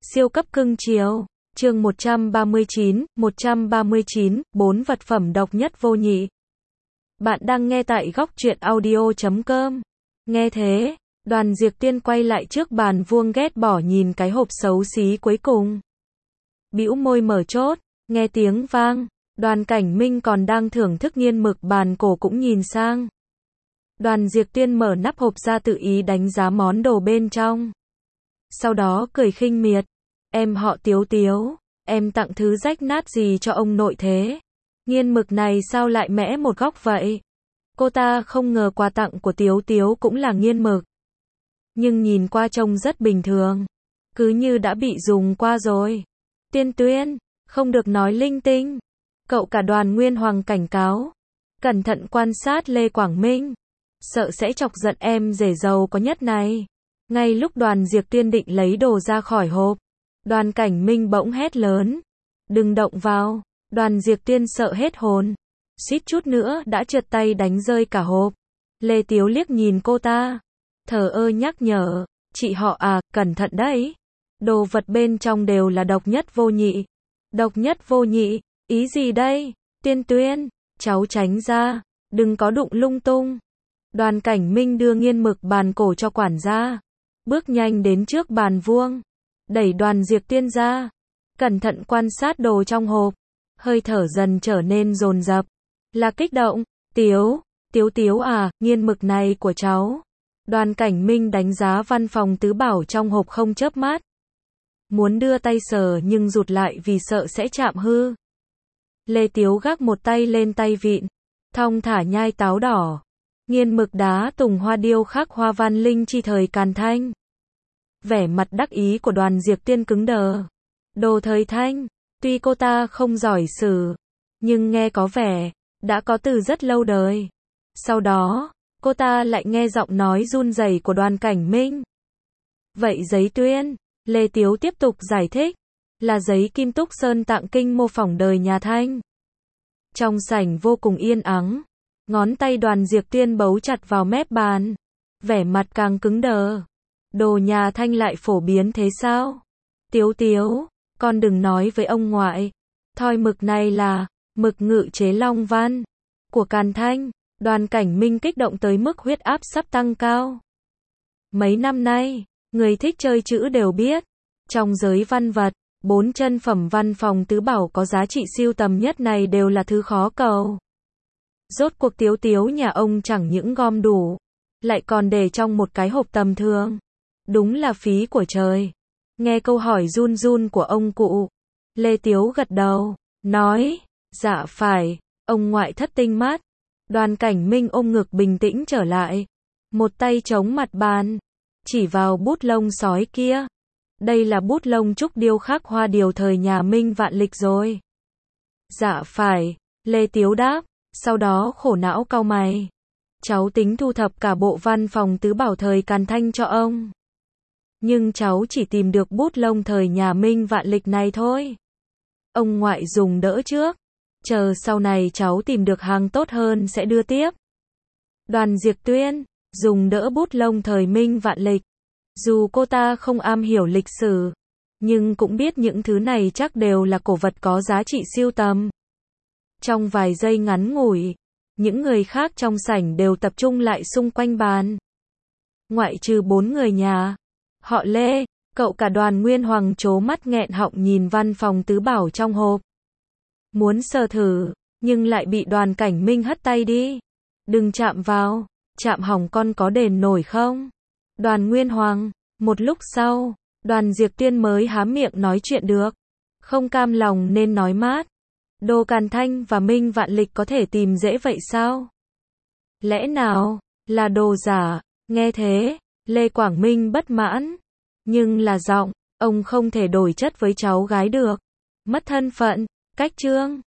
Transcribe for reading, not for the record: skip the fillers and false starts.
Siêu cấp cưng chiều. Chương 139, 4 vật phẩm độc nhất vô nhị. Bạn đang nghe tại góc truyện audio.com. Nghe thế, Đoàn Diệp Tiên quay lại trước bàn vuông ghét bỏ nhìn cái hộp xấu xí cuối cùng. Bĩu môi mở chốt, nghe tiếng vang, Đoàn Cảnh Minh còn đang thưởng thức nghiên mực bàn cổ cũng nhìn sang. Đoàn Diệp Tiên mở nắp hộp ra tự ý đánh giá món đồ bên trong. Sau đó cười khinh miệt, em họ Tiếu Tiếu, em tặng thứ rách nát gì cho ông nội thế? Nghiên mực này sao lại mẽ một góc vậy? Cô ta không ngờ quà tặng của Tiếu Tiếu cũng là nghiên mực. Nhưng nhìn qua trông rất bình thường, cứ như đã bị dùng qua rồi. Tiên Tuyên, không được nói linh tinh. Cậu cả Đoàn Nguyên Hoàng cảnh cáo. Cẩn thận quan sát Lê Quảng Minh, sợ sẽ chọc giận em rể giàu có nhất này. Ngay lúc Đoàn Diệp Tiên định lấy đồ ra khỏi hộp, Đoàn Cảnh Minh bỗng hét lớn, đừng động vào. Đoàn Diệp Tiên sợ hết hồn, suýt chút nữa đã trượt tay đánh rơi cả hộp. Lê Tiếu liếc nhìn cô ta, thờ ơ nhắc nhở, chị họ à, cẩn thận đấy. Đồ vật bên trong đều là độc nhất vô nhị. Độc nhất vô nhị, ý gì đây? Tiên Tuyên, cháu tránh ra, đừng có đụng lung tung. Đoàn Cảnh Minh đưa nghiên mực bàn cổ cho quản gia, bước nhanh đến trước bàn vuông, đẩy Đoàn Diệp Tiên ra, cẩn thận quan sát đồ trong hộp, hơi thở dần trở nên dồn dập, là kích động. Tiếu à, nghiên mực này của cháu. Đoàn Cảnh Minh đánh giá văn phòng tứ bảo trong hộp không chớp mắt, muốn đưa tay sờ nhưng rụt lại vì sợ sẽ chạm hư. Lê Tiếu gác một tay lên tay vịn, thong thả nhai táo đỏ. Nghiên mực đá tùng hoa điêu khắc hoa văn linh chi thời Càn Thanh. Vẻ mặt đắc ý của Đoàn Diệp Tiên cứng đờ. Đồ thời Thanh, tuy cô ta không giỏi sử, nhưng nghe có vẻ đã có từ rất lâu đời. Sau đó, cô ta lại nghe giọng nói run rẩy của Đoàn Cảnh Minh. Vậy giấy tuyên, Lê Tiếu tiếp tục giải thích, là giấy Kim Túc Sơn tặng kinh mô phỏng đời nhà Thanh. Trong sảnh vô cùng yên ắng, ngón tay Đoàn Diệp Tiên bấu chặt vào mép bàn, vẻ mặt càng cứng đờ. Đồ nhà Thanh lại phổ biến thế sao? Tiếu, con đừng nói với ông ngoại. Thoi mực này là mực ngự chế long văn của Càn Thanh. Đoàn Cảnh Minh kích động tới mức huyết áp sắp tăng cao. Mấy năm nay, người thích chơi chữ đều biết, trong giới văn vật, 4 chân phẩm văn phòng tứ bảo có giá trị siêu tầm nhất này đều là thứ khó cầu. Rốt cuộc Tiếu nhà ông chẳng những gom đủ, lại còn để trong một cái hộp tầm thường. Đúng là phí của trời. Nghe câu hỏi run run của ông cụ, Lê Tiếu gật đầu, nói, dạ phải. Ông ngoại thất tinh mắt. Đoàn Cảnh Minh ôm ngực bình tĩnh trở lại, một tay chống mặt bàn, chỉ vào bút lông sói kia. Đây là bút lông trúc điêu khắc hoa điều thời nhà Minh Vạn Lịch rồi. Dạ phải, Lê Tiếu đáp, sau đó khổ não cau mày. Cháu tính thu thập cả bộ văn phòng tứ bảo thời Càn Thanh cho ông. Nhưng cháu chỉ tìm được bút lông thời nhà Minh Vạn Lịch này thôi. Ông ngoại dùng đỡ trước, chờ sau này cháu tìm được hàng tốt hơn sẽ đưa tiếp. Đoàn Diệp Tuyên, dùng đỡ bút lông thời Minh Vạn Lịch. Dù cô ta không am hiểu lịch sử, nhưng cũng biết những thứ này chắc đều là cổ vật có giá trị siêu tầm. Trong vài giây ngắn ngủi, những người khác trong sảnh đều tập trung lại xung quanh bàn. Ngoại trừ 4 người nhà, họ Lê, cậu cả Đoàn Nguyên Hoàng trố mắt nghẹn họng nhìn văn phòng tứ bảo trong hộp. Muốn sờ thử, nhưng lại bị Đoàn Cảnh Minh hất tay đi. Đừng chạm vào, chạm hỏng con có đền nổi không? Đoàn Nguyên Hoàng, một lúc sau, Đoàn Diệp Tiên mới há miệng nói chuyện được. Không cam lòng nên nói mát. Đồ Càn Thanh và Minh Vạn Lịch có thể tìm dễ vậy sao? Lẽ nào là đồ giả? Nghe thế, Lê Quảng Minh bất mãn. Nhưng là giọng, ông không thể đổi chất với cháu gái được. Mất thân phận, cách chương.